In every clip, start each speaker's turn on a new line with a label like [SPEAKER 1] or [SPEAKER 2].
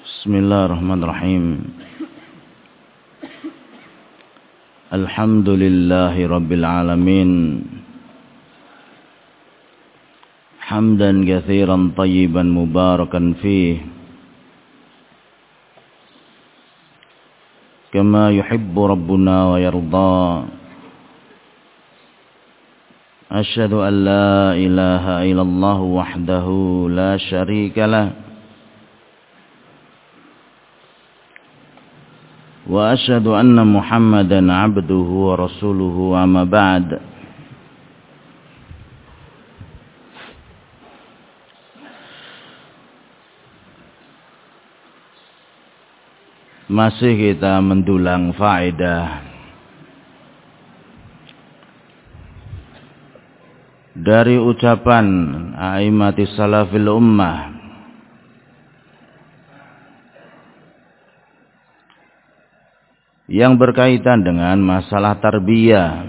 [SPEAKER 1] Bismillahirrahmanirrahim. Alhamdulillahi rabbil alamin. Hamdan katsiran tayyiban mubarakan fih. Kama yuhibbu rabbuna wa yarda. Asyhadu an la ilaha illallah wahdahu la syarika lah. Wa asyhadu anna Muhammadan abduhu wa rasuluhu amma ba'd. Masih kita mendulang faedah dari ucapan a'immatis salafil ummah yang berkaitan dengan masalah tarbiyah.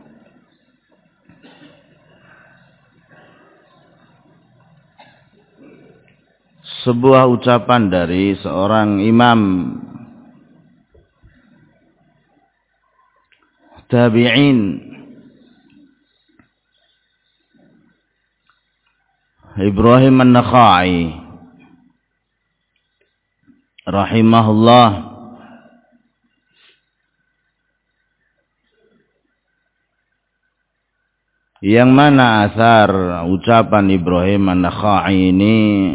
[SPEAKER 1] Sebuah ucapan dari seorang imam tabi'in, Ibrahim An-Nakha'i rahimahullah, yang mana asar ucapan Ibrahim An-Nakha'i ini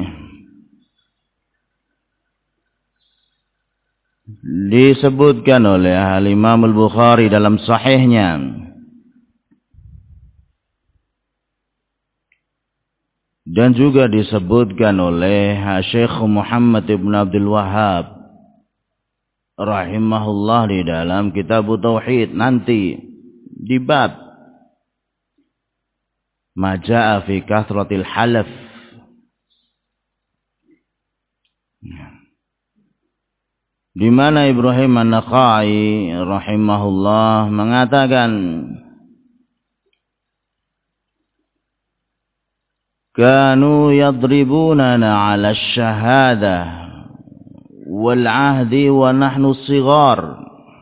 [SPEAKER 1] disebutkan oleh Al-Imam Al-Bukhari dalam sahihnya, dan juga disebutkan oleh Syekh Muhammad ibn Abdul Wahhab rahimahullah di dalam kitab Tauhid, nanti di bab Maja'a fi kathratil halaf. Di mana Ibrahim An-Nakha'i rahimahullah mengatakan, kanu yadribunana 'ala asy-syahadah wal 'ahdi wa nahnu shighar.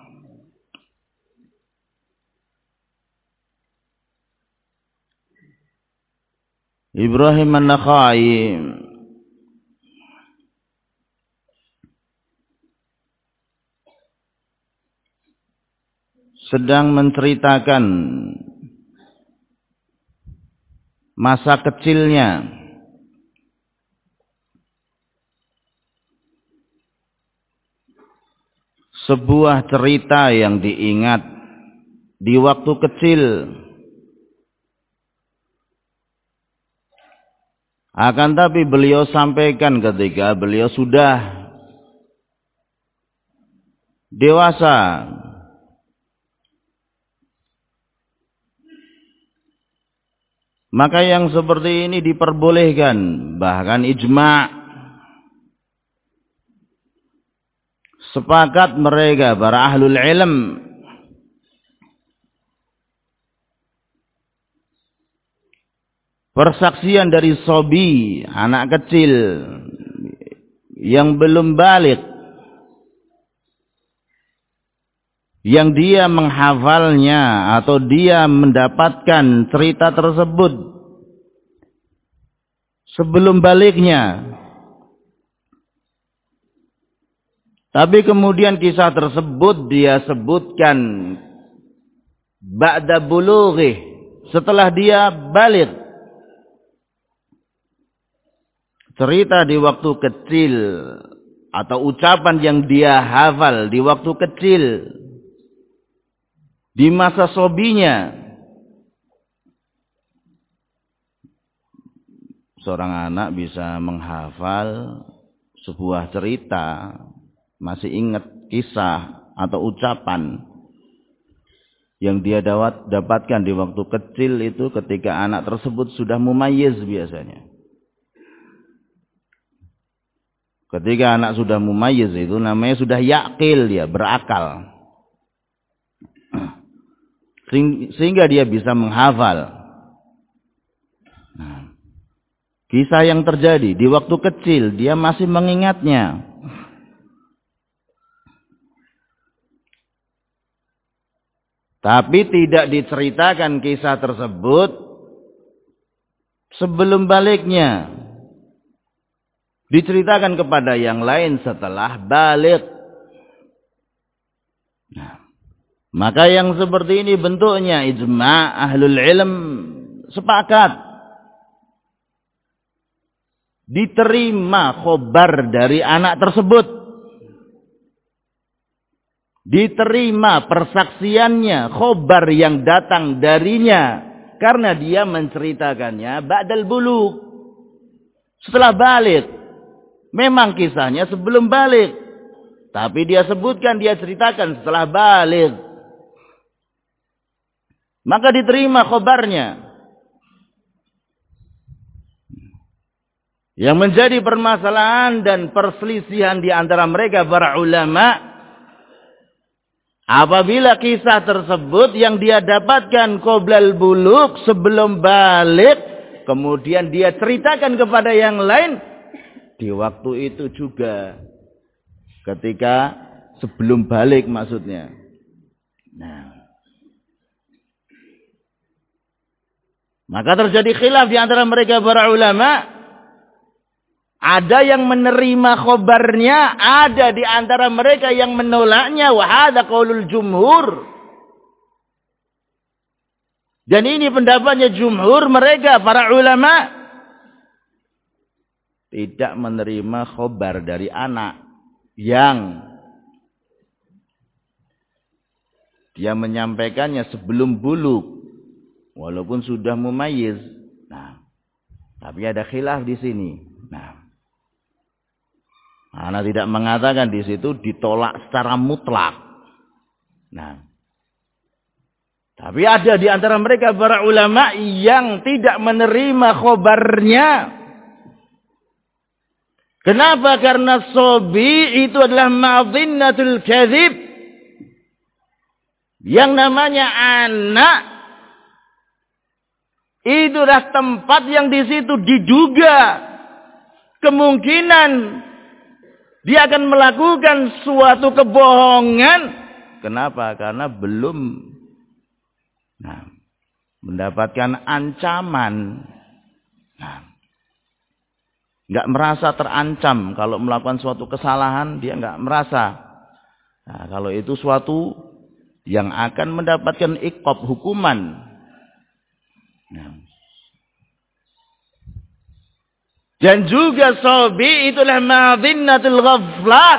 [SPEAKER 1] Ibrahim An-Nakha'i sedang menceritakan masa kecilnya sebuah cerita yang diingat di waktu kecil. Akan tapi beliau sampaikan ketika beliau sudah dewasa. Maka yang seperti ini diperbolehkan, bahkan ijma' sepakat mereka para ahlul ilm persaksian dari sobi, anak kecil yang belum baligh, yang dia menghafalnya atau dia mendapatkan cerita tersebut sebelum balighnya, tapi kemudian kisah tersebut dia sebutkan ba'da bulughih, setelah dia baligh. Cerita di waktu kecil atau ucapan yang dia hafal di waktu kecil, di masa sobinya. Seorang anak bisa menghafal sebuah cerita, masih ingat kisah atau ucapan yang dia dapatkan di waktu kecil itu ketika anak tersebut sudah mumayyiz biasanya. Ketika anak sudah mumayyiz itu namanya sudah yaqil, dia berakal. Sehingga dia bisa menghafal. Kisah yang terjadi di waktu kecil dia masih mengingatnya. Tapi tidak diceritakan kisah tersebut sebelum baliknya. Diceritakan kepada yang lain setelah balik. Nah, maka yang seperti ini bentuknya ijma' ahlul ilm sepakat. Diterima khobar dari anak tersebut. Diterima persaksiannya, khobar yang datang darinya. Karena dia menceritakannya ba'dal bulugh. Setelah balik. Memang kisahnya sebelum balik. Tapi dia sebutkan, dia ceritakan setelah balik. Maka diterima khobarnya. Yang menjadi permasalahan dan perselisihan di antara mereka para ulama. Apabila kisah tersebut yang dia dapatkan qoblal bulugh sebelum balik. Kemudian dia ceritakan kepada yang lain. Di waktu itu juga. Ketika sebelum balik maksudnya. Nah. Maka terjadi khilaf di antara mereka para ulama. Ada yang menerima khobarnya, ada di antara mereka yang menolaknya. Wa hadza qaulul jumhur. Dan ini pendapatnya jumhur mereka para ulama tidak menerima khobar dari anak yang dia menyampaikannya sebelum bulugh walaupun sudah mumayyiz. Nah, tapi ada khilaf di sini. Nah, ana tidak mengatakan di situ ditolak secara mutlak. Nah, tapi ada di antara mereka para ulama yang tidak menerima khobarnya. Kenapa? Karena sobi itu adalah madhinnatul kadzib. Yang namanya anak itu adalah tempat yang di situ diduga kemungkinan dia akan melakukan suatu kebohongan. Kenapa? Karena belum mendapatkan ancaman. Nggak merasa terancam. Kalau melakukan suatu kesalahan, dia nggak merasa. Nah, kalau itu suatu yang akan mendapatkan iqab, hukuman. Nah. Dan juga sobi itulah madhinnatul ghaflah.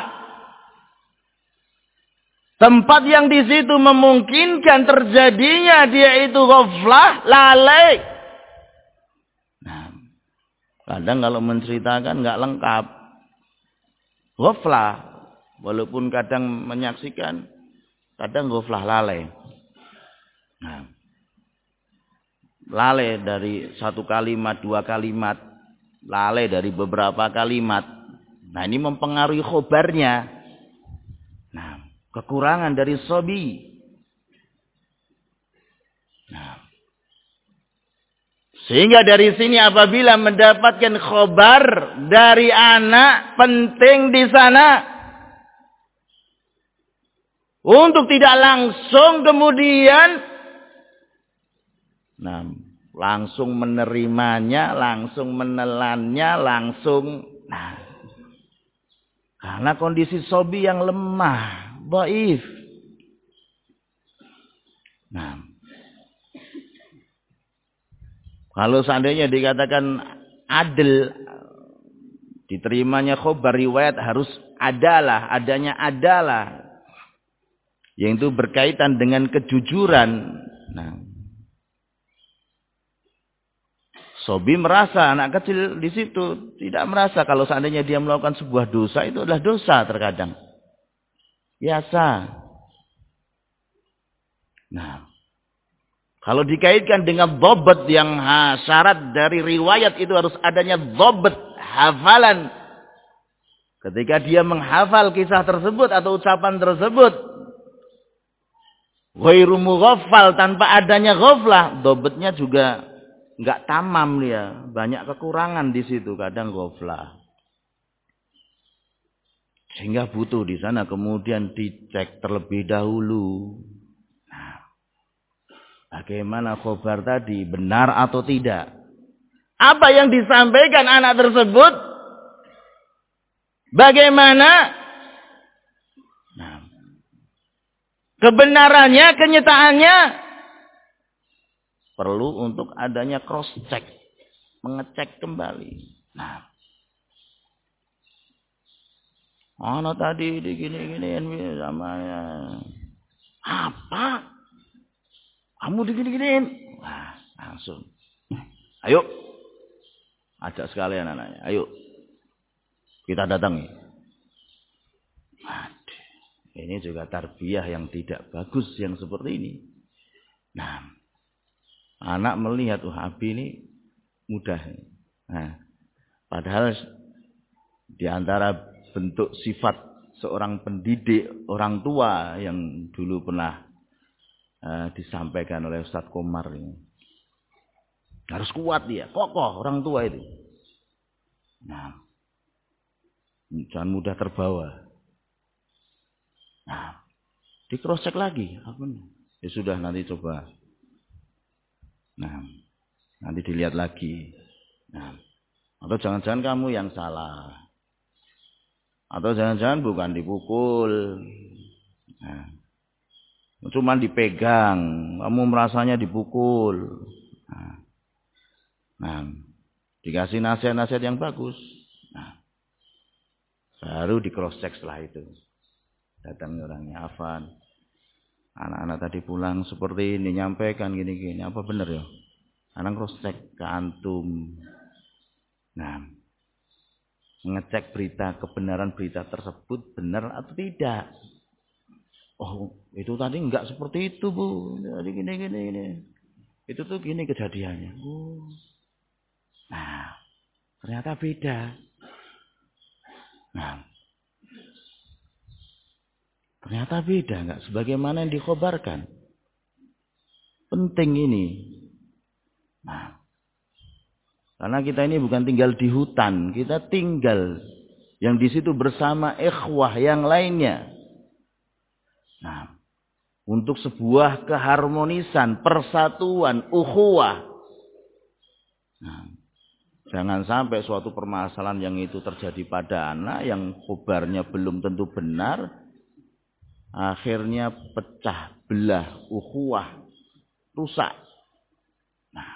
[SPEAKER 1] Tempat yang di situ memungkinkan terjadinya dia itu ghaflah, lalai. Nah, kadang kalau menceritakan nggak lengkap. Ghaflah, walaupun kadang menyaksikan, kadang ghaflah, lalai. Nah, lalai dari satu kalimat, dua kalimat, lalai dari beberapa kalimat. Nah, ini mempengaruhi khobarnya. Nah, kekurangan dari sobi. Nah, sehingga dari sini apabila mendapatkan khobar dari anak, penting di sana untuk tidak langsung kemudian langsung menerimanya, langsung menelannya, langsung. Nah, karena kondisi sobi yang lemah, dhaif. Nah, kalau seandainya dikatakan adil, diterimanya khobar riwayat harus adanya adalah, yang itu berkaitan dengan kejujuran. Nah, sobi merasa, anak kecil di situ tidak merasa kalau seandainya dia melakukan sebuah dosa, itu adalah dosa terkadang. Biasa. Nah, kalau dikaitkan dengan dhabt yang syarat dari riwayat itu harus adanya dhabt, hafalan. Ketika dia menghafal kisah tersebut atau ucapan tersebut, ghairu mughaffal, tanpa adanya ghaflah, dhabtnya juga enggak tamam dia, banyak kekurangan di situ, kadang ghaflah. Sehingga butuh di sana kemudian dicek terlebih dahulu. Nah, Bagaimana khobar tadi, benar atau tidak? Apa yang disampaikan anak tersebut? Bagaimana? Nah, kebenarannya, kenyataannya perlu untuk adanya cross check, mengecek kembali. Nah, anak tadi digini-giniin samanya. Apa? Kamu digini-giniin? Wah, langsung. Ayo. Ajak sekalian anaknya. Ayo. Kita datangi. Waduh. Ini juga tarbiyah yang tidak bagus yang seperti ini. Nah. Anak melihat, Abi ini mudah. Nah. Padahal di antara bentuk sifat seorang pendidik, orang tua yang dulu pernah disampaikan oleh Ustadz Komar ini. Harus kuat dia, kokoh orang tua itu. Nah, jangan mudah terbawa. Nah, di cross check lagi. Ya sudah, nanti coba. Nah, nanti dilihat lagi. Nah, atau jangan-jangan kamu yang salah. Atau jangan-jangan bukan dipukul. Nah, cuma dipegang, kamu merasanya dipukul. Nah, dikasih nasihat-nasihat yang bagus. Nah, baru di cross check setelah itu. Datang orangnya, Afan, anak-anak tadi pulang seperti ini, nyampaikan gini-gini, apa benar ya? Anak cross check ke antum. Nah, ngecek berita, kebenaran berita tersebut benar atau tidak. Oh, itu tadi enggak seperti itu, Bu. Tadi gini. Itu tuh gini kejadiannya. Oh. Nah, ternyata beda. Nah, ternyata beda, enggak sebagaimana yang dikhabarkan. Penting ini. Nah, karena kita ini bukan tinggal di hutan, kita tinggal yang di situ bersama ikhwah yang lainnya. Nah, untuk sebuah keharmonisan, persatuan, ukhuwah. Nah, jangan sampai suatu permasalahan yang itu terjadi pada anak yang khobarnya belum tentu benar, akhirnya pecah belah, ukhuwah, rusak. Nah,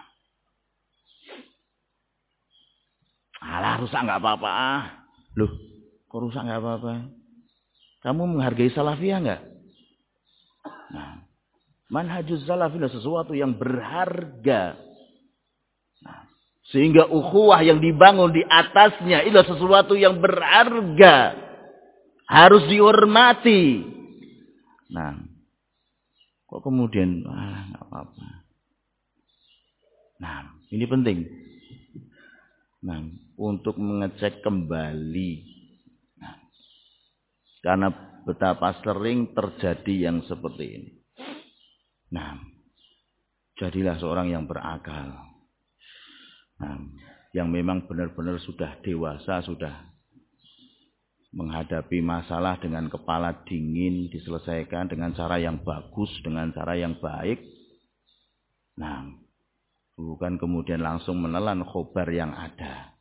[SPEAKER 1] alah rusak nggak apa-apa. Loh, kok rusak nggak apa-apa? Kamu menghargai salafiyah nggak? Nah, manhajus salaf adalah sesuatu yang berharga. Nah, sehingga ukhuwah yang dibangun di atasnya itu sesuatu yang berharga. Harus dihormati. Nah, kok kemudian nggak apa-apa. Nah, ini penting. Nah, untuk mengecek kembali. Nah, karena betapa sering terjadi yang seperti ini. Nah, jadilah seorang yang berakal. Nah, yang memang benar-benar sudah dewasa, sudah menghadapi masalah dengan kepala dingin, diselesaikan dengan cara yang bagus, dengan cara yang baik. Nah, bukan kemudian langsung menelan khobar yang ada.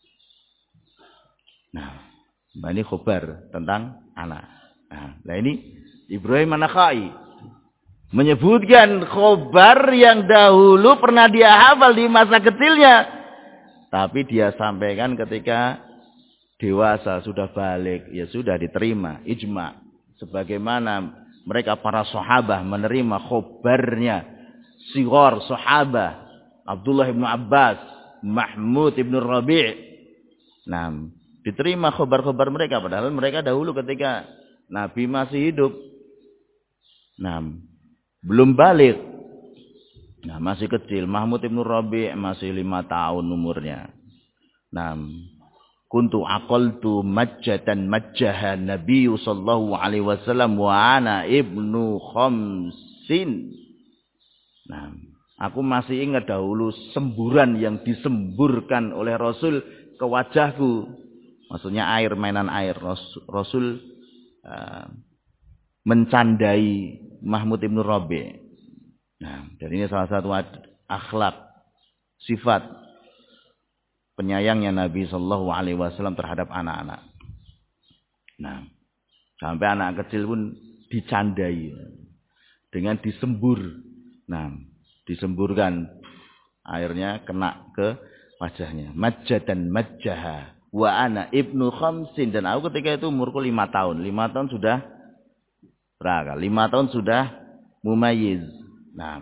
[SPEAKER 1] Nah, ini khobar tentang anak. Nah ini Ibrahim An-Nakhai menyebutkan khobar yang dahulu pernah dia hafal di masa kecilnya. Tapi dia sampaikan ketika dewasa, sudah balik, ya sudah diterima. Ijma. Sebagaimana mereka para sahabah menerima khobarnya. Sighar sahabah. Abdullah ibn Abbas. Mahmud ibn Rabi'. Nah, diterima khobar-khobar mereka. Padahal mereka dahulu ketika Nabi masih hidup. Nah, belum balik. Nah, masih kecil. Mahmud ibn Rabi' masih 5 tahun umurnya. Nah, kuntu aqaltu majjatan majjaha Nabi sallallahu alaihi wasallam wa ana ibnu khamsin. Nah, aku masih ingat dahulu semburan yang disemburkan oleh Rasul ke wajahku. Maksudnya air, mainan air. Rasul mencandai Mahmud ibn Rabi'. Nah, dan ini salah satu akhlak, sifat penyayangnya Nabi Shallallahu Alaihi Wasallam terhadap anak-anak. Nah, sampai anak kecil pun dicandai dengan disembur. Nah, disemburkan airnya kena ke wajahnya. Majjadan majjaha wa ana ibnu khamsin, dan aku ketika itu umurku 5 tahun. 5 tahun sudah berapa? 5 tahun sudah mumayyiz. Nah.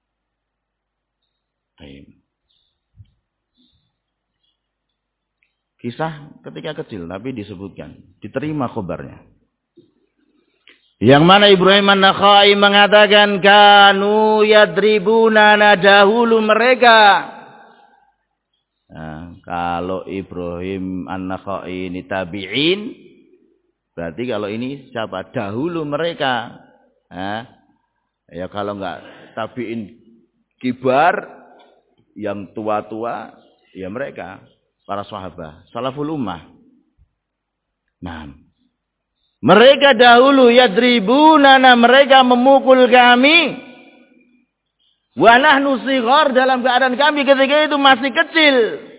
[SPEAKER 1] Kisah ketika kecil tapi disebutkan, diterima khabarnya. Yang mana Ibrahim An-Nakhai mengatakan kanu yadribuna, dahulu mereka. Nah, kalau Ibrahim An-Nakhai ini tabi'in, berarti kalau ini siapa? Dahulu mereka. Nah, ya kalau enggak tabi'in kibar, yang tua-tua, ya mereka, para sahabat, salaful ummah. Nah, mereka dahulu yadribunana, mereka memukul kami. Wa nahnu shighar, dalam keadaan kami ketika itu masih kecil.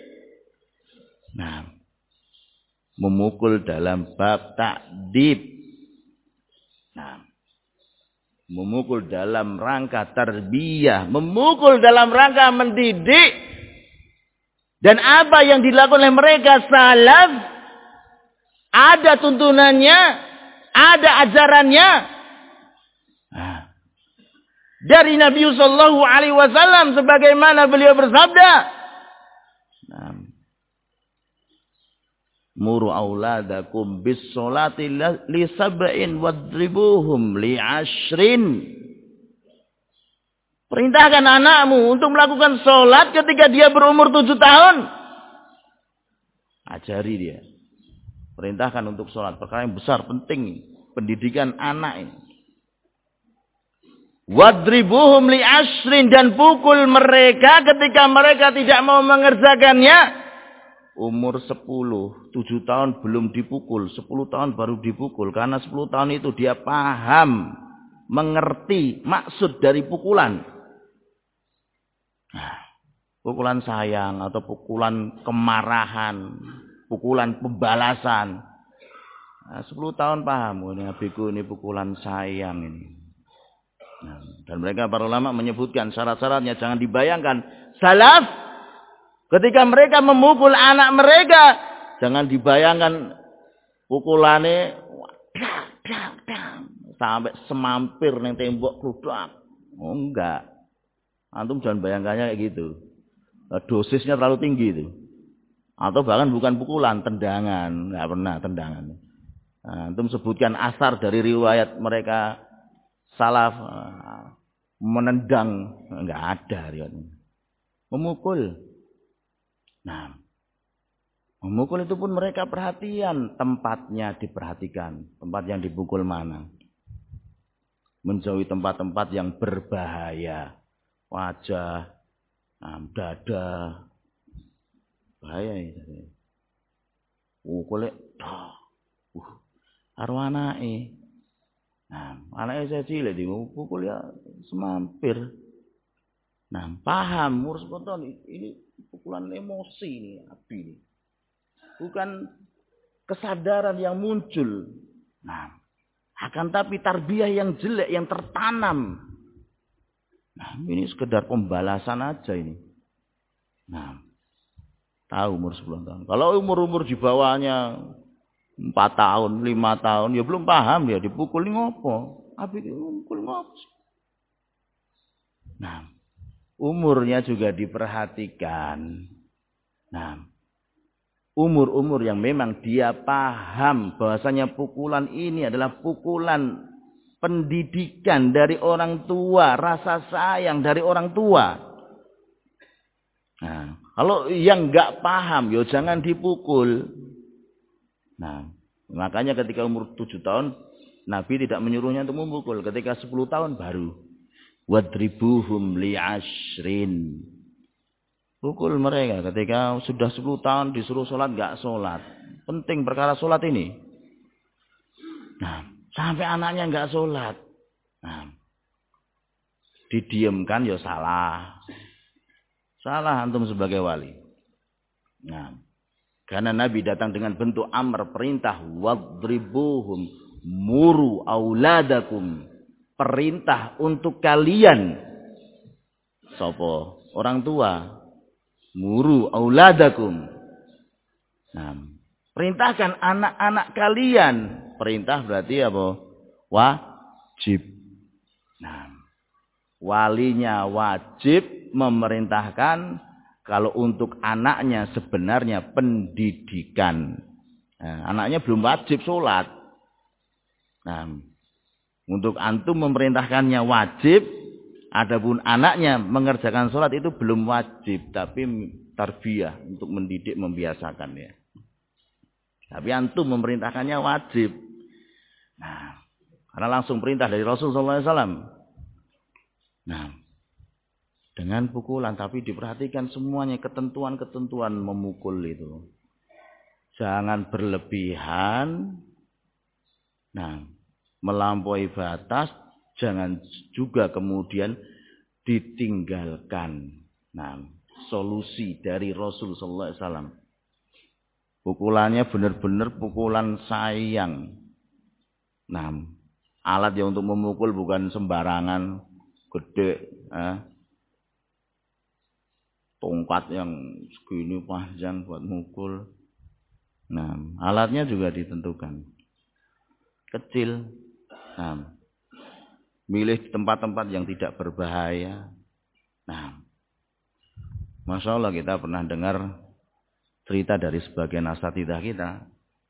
[SPEAKER 1] Nah, memukul dalam bab ta'dib. Nah, memukul dalam rangka tarbiyah, memukul dalam rangka mendidik. Dan apa yang dilakukan oleh mereka salaf, ada tuntunannya, ada ajarannya. Nah, dari Nabi sallallahu alaihi wasallam sebagaimana beliau bersabda, nah, muru auladakum bis sholati li sab'in wadribuhum li 'ashrin. Perintahkan anakmu untuk melakukan sholat ketika dia berumur 7 tahun. Ajari dia. Perintahkan untuk sholat. Perkara yang besar, penting. Pendidikan anak ini. Wadribuhum li 'ashrin, dan pukul mereka ketika mereka tidak mau mengerjakannya. Umur 10, 7 tahun belum dipukul. 10 tahun baru dipukul. Karena 10 tahun itu dia paham, mengerti maksud dari pukulan. Nah, pukulan sayang atau pukulan kemarahan, pukulan pembalasan. Nah, 10 tahun paham, ini abiku ini pukulan sayang ini. Nah, dan mereka para ulama menyebutkan syarat-syaratnya, jangan dibayangkan salaf ketika mereka memukul anak mereka, jangan dibayangkan pukulannya sampai semampir neng tembok kludak. Oh, enggak. Antum jangan bayangkannya kayak gitu. Dosisnya terlalu tinggi itu. Atau bahkan bukan pukulan, tendangan. Enggak pernah tendangan. Nah, antum sebutkan asar dari riwayat mereka salaf menendang, enggak ada riwayatnya. Memukul. Nah, memukul itu pun mereka perhatian, tempatnya diperhatikan, tempat yang dipukul mana. Menjauhi tempat-tempat yang berbahaya. Wajah, dada, bahaya ini. Kulit, arwanai. Nah, anaknya saya cilik, dipukul ya semampir. Nah, paham, urus betul ini pukulan emosi ini, api ini. Bukan kesadaran yang muncul. Nah, akan tapi tarbiyah yang jelek, yang tertanam. Nah, ini sekedar pembalasan aja ini. Nah, tahu umur 10 tahun. Kalau umur-umur di bawahnya 4 tahun, 5 tahun, ya belum paham dia dipukul ngopo. Abi dipukul ngopo. Nah, umurnya juga diperhatikan. Nah, umur-umur yang memang dia paham bahwasanya pukulan ini adalah pukulan pendidikan dari orang tua, rasa sayang dari orang tua. Nah, kalau yang enggak paham, yo jangan dipukul. Nah, makanya ketika umur 7 tahun, Nabi tidak menyuruhnya untuk memukul. Ketika 10 tahun baru. Wadribuhum li 'ashrin. Pukul mereka ketika sudah 10 tahun disuruh sholat, enggak sholat. Penting perkara sholat ini. Nah, sampai anaknya enggak sholat. Nah, didiamkan ya salah. Salah antum sebagai wali. Nah, karena Nabi datang dengan bentuk amr, perintah, wadribuhum, muru auladakum, perintah untuk kalian. Sopo? Orang tua. Muru auladakum. Nah, perintahkan anak-anak kalian. Perintah berarti apa? Wajib. Nah, walinya wajib memerintahkan kalau untuk anaknya sebenarnya pendidikan. Nah, anaknya belum wajib sholat. Nah, untuk antum memerintahkannya wajib, adapun anaknya mengerjakan sholat itu belum wajib, tapi tarbiyah untuk mendidik, membiasakan ya. Tapi antum memerintahkannya wajib. Nah, karena langsung perintah dari Rasulullah SAW. Nah, dengan pukulan, tapi diperhatikan semuanya ketentuan-ketentuan memukul itu. Jangan berlebihan. Nah, melampaui batas, jangan juga kemudian ditinggalkan. Nah, solusi dari Rasul sallallahu alaihi wasallam. Pukulannya benar-benar pukulan sayang. Nah, alat yang untuk memukul bukan sembarangan, gede, tongkat yang segini panjang buat mukul. Nah, alatnya juga ditentukan. Kecil. Nah, milih tempat-tempat yang tidak berbahaya. Nah, Masya Allah kita pernah dengar cerita dari sebagian asatidah kita.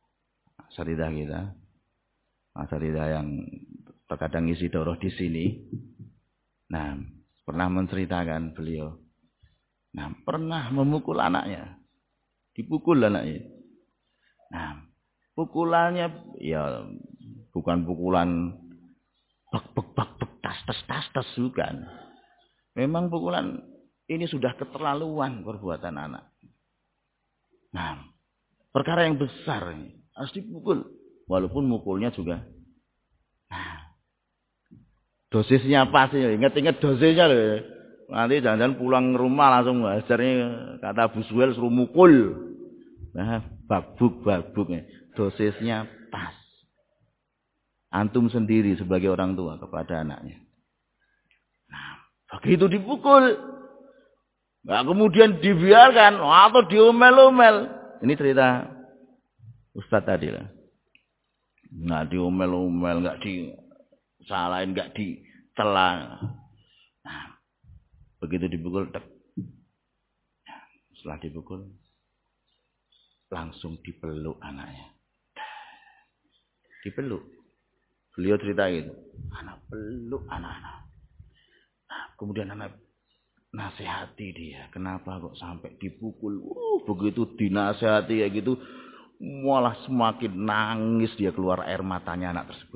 [SPEAKER 1] Asatidah yang terkadang isi daurah di sini. Nah, pernah menceritakan beliau. Nah, pernah memukul anaknya. Dipukul anaknya. Nah, pukulannya ya bukan pukulan bak tas bukan. Memang pukulan ini sudah keterlaluan perbuatan anak. Nah, perkara yang besar ini harus dipukul, walaupun mukulnya juga. Nah, dosisnya pasti, ingat-ingat dosisnya loh. Nanti jangan-jangan pulang rumah langsung ajarnya kata Bu Suel suruh mukul. Nah, babuk. Dosisnya pas. Antum sendiri sebagai orang tua kepada anaknya. Nah, begitu dipukul. Nggak kemudian dibiarkan atau diomel-omel. Ini cerita Ustadz tadi lah. Nggak diomel-omel, nggak disalahin, nggak dicela. Nah, begitu dipukul, setelah dipukul, langsung dipeluk anaknya. Dipeluk. Beliau cerita gitu. Anak peluk anak-anak. Nah, kemudian anak nasihati dia, kenapa kok sampai dipukul? Begitu dinasihati kayak gitu, malah semakin nangis dia, keluar air matanya anak tersebut.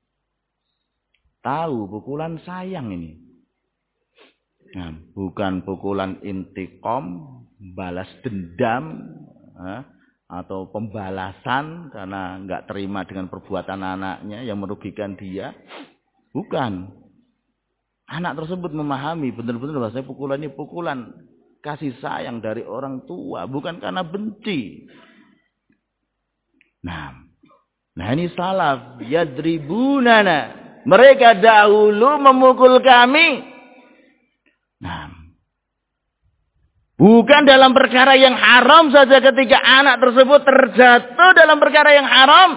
[SPEAKER 1] Tahu pukulan sayang ini. Nah, bukan pukulan intiqam, balas dendam, atau pembalasan karena nggak terima dengan perbuatan anaknya yang merugikan dia. Bukan. Anak tersebut memahami benar-benar bahwasanya pukulan ini pukulan kasih sayang dari orang tua, bukan karena benci. Nah ini salaf yadribunana. Mereka dahulu memukul kami. Nah, bukan dalam perkara yang haram saja ketika anak tersebut terjatuh dalam perkara yang haram.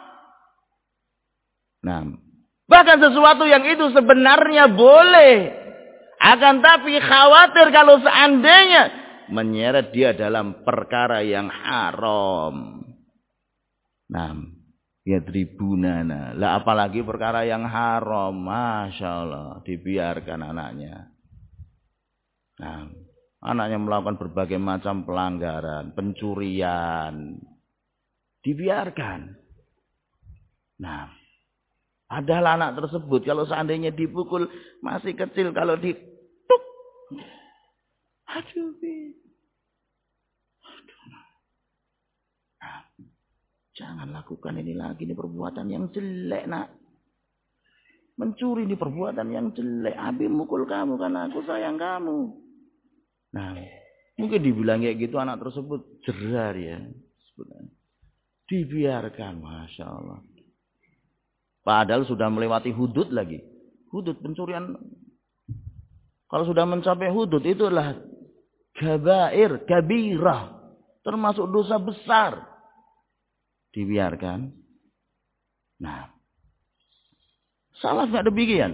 [SPEAKER 1] Nah, bahkan sesuatu yang itu sebenarnya boleh. Akan tapi khawatir kalau seandainya menyeret dia dalam perkara yang haram. Nah, yadribunana. Lah apalagi perkara yang haram. Masya Allah. Dibiarkan anaknya. Nah, anaknya melakukan berbagai macam pelanggaran. Pencurian. Dibiarkan. Nah, padahal anak tersebut kalau seandainya dipukul masih kecil, kalau dituk, aduh. Nah, jangan lakukan ini lagi, ini perbuatan yang jelek nak. Mencuri ini perbuatan yang jelek. Abi mukul kamu karena aku sayang kamu. Nah, mungkin dibilang kayak gitu anak tersebut jerar ya. Dibiarkan, Masya Allah. Padahal sudah melewati hudud lagi. Hudud pencurian. Kalau sudah mencapai hudud itu adalah kabair, kabirah. Termasuk dosa besar. Dibiarkan. Nah, salaf nggak demikian.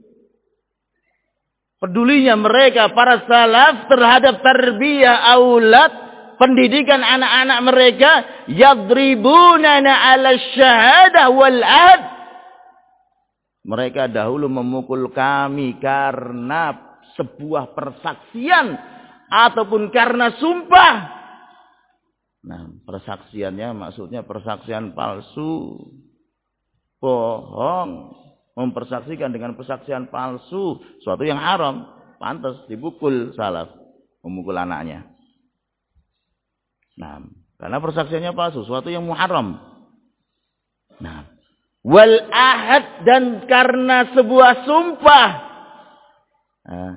[SPEAKER 1] Pedulinya mereka para salaf terhadap tarbiyah aulad, pendidikan anak-anak mereka, yadribunana 'ala syahadah wal ahd. Mereka dahulu memukul kami karena sebuah persaksian ataupun karena sumpah. Nah, persaksiannya maksudnya persaksian palsu, bohong, mempersaksikan dengan persaksian palsu, suatu yang haram, pantas dipukul salaf, memukul anaknya. Nah, karena persaksiannya palsu, suatu yang muharram. Nah, wal ahad, dan karena sebuah sumpah. Nah,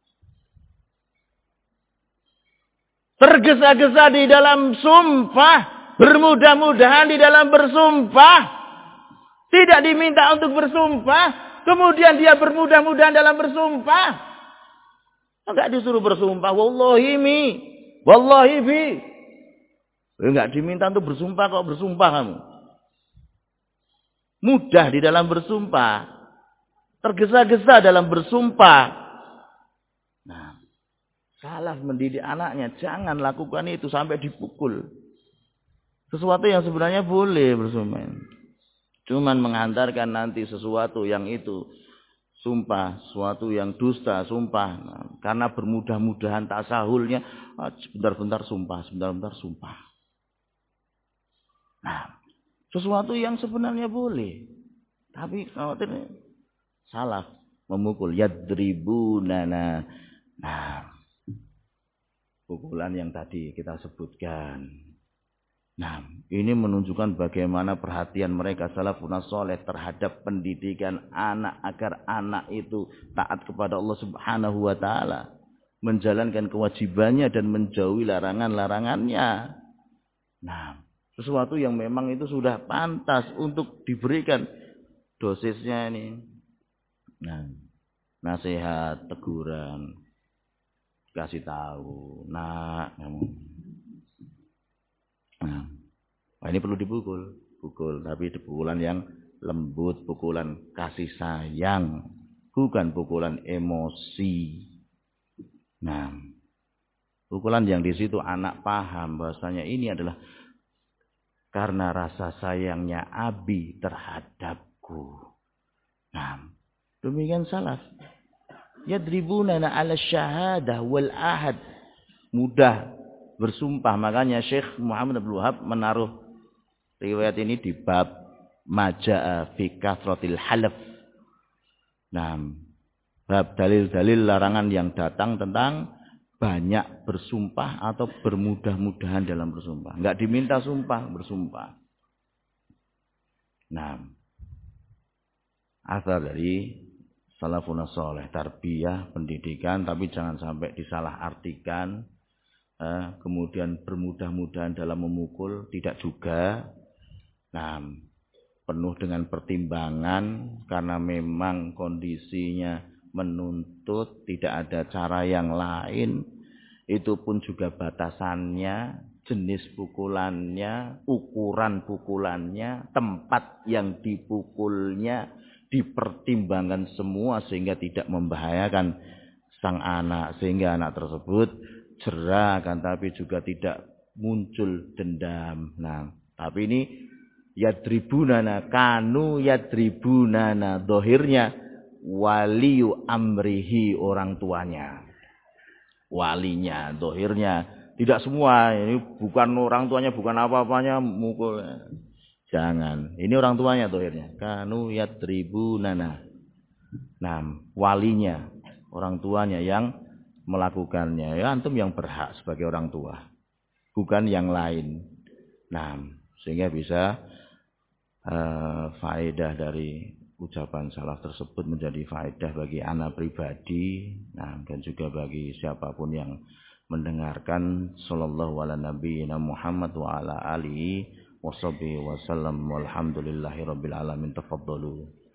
[SPEAKER 1] tergesa-gesa di dalam sumpah, bermudah-mudahan di dalam bersumpah, tidak diminta untuk bersumpah, kemudian dia bermudah-mudahan dalam bersumpah. Enggak disuruh bersumpah, wallahi mi, wallahi bi. Enggak diminta untuk bersumpah, kok bersumpah kamu. Mudah di dalam bersumpah, tergesa-gesa dalam bersumpah. Nah, salaf mendidik anaknya, jangan lakukan itu sampai dipukul. Sesuatu yang sebenarnya boleh bersumpah. Cuman menghantarkan nanti sesuatu yang itu sumpah, sesuatu yang dusta, sumpah. Nah, karena bermudah-mudahan tasahulnya, sebentar-bentar sumpah, sebentar-bentar sumpah. Nah, sesuatu yang sebenarnya boleh. Tapi khawatir salaf memukul, yadribunana. Nah, pukulan yang tadi kita sebutkan. Nah, ini menunjukkan bagaimana perhatian mereka salafun saleh terhadap pendidikan anak agar anak itu taat kepada Allah Subhanahu wa taala, menjalankan kewajibannya dan menjauhi larangan-larangannya. Nah, sesuatu yang memang itu sudah pantas untuk diberikan dosisnya ini. Nah, nasihat, teguran, kasih tahu, kamu. Nah, ini perlu dipukul, tapi pukulan yang lembut, pukulan kasih sayang, bukan pukulan emosi. Nah, pukulan yang di situ anak paham bahwasanya ini adalah karena rasa sayangnya abi terhadapku. Nah, demikian salaf. Yadribunana 'ala syahadah wal ahad. Mudah bersumpah, makanya Syekh Muhammad Abdul Wahab menaruh riwayat ini di bab maja'a fi kathratil halaf. Nah, bab dalil-dalil larangan yang datang tentang banyak bersumpah atau bermudah-mudahan dalam bersumpah. Enggak diminta sumpah, bersumpah. Nah, asal dari salafun saleh, tarbiyah, pendidikan, tapi jangan sampai disalahartikan. Kemudian bermudah-mudahan dalam memukul, tidak juga. Nah, penuh dengan pertimbangan karena memang kondisinya menuntut, tidak ada cara yang lain. Itu pun juga batasannya, jenis pukulannya, ukuran pukulannya, tempat yang dipukulnya, dipertimbangkan semua sehingga tidak membahayakan sang anak, sehingga anak tersebut cerah, kan, tapi juga tidak muncul dendam. Nah, tapi ini yadribunana, kanu yadribunana, dohirnya waliyu amrihi, orang tuanya, walinya, dohirnya. Tidak semua, ini bukan orang tuanya, bukan apa-apanya mukul. Jangan, ini orang tuanya dohirnya. Kanu yadribunana. Nah, walinya, orang tuanya yang melakukannya. Ya, antum yang berhak sebagai orang tua, bukan yang lain. Nah, sehingga bisa faedah dari ucapan salaf tersebut menjadi faedah bagi ana pribadi, nah, dan juga bagi siapapun yang mendengarkan. Sallallahu ala nabiyina Muhammad wa ala alihi washabihi wasallam walhamdulillahi rabbil alamin. Tafadhalu.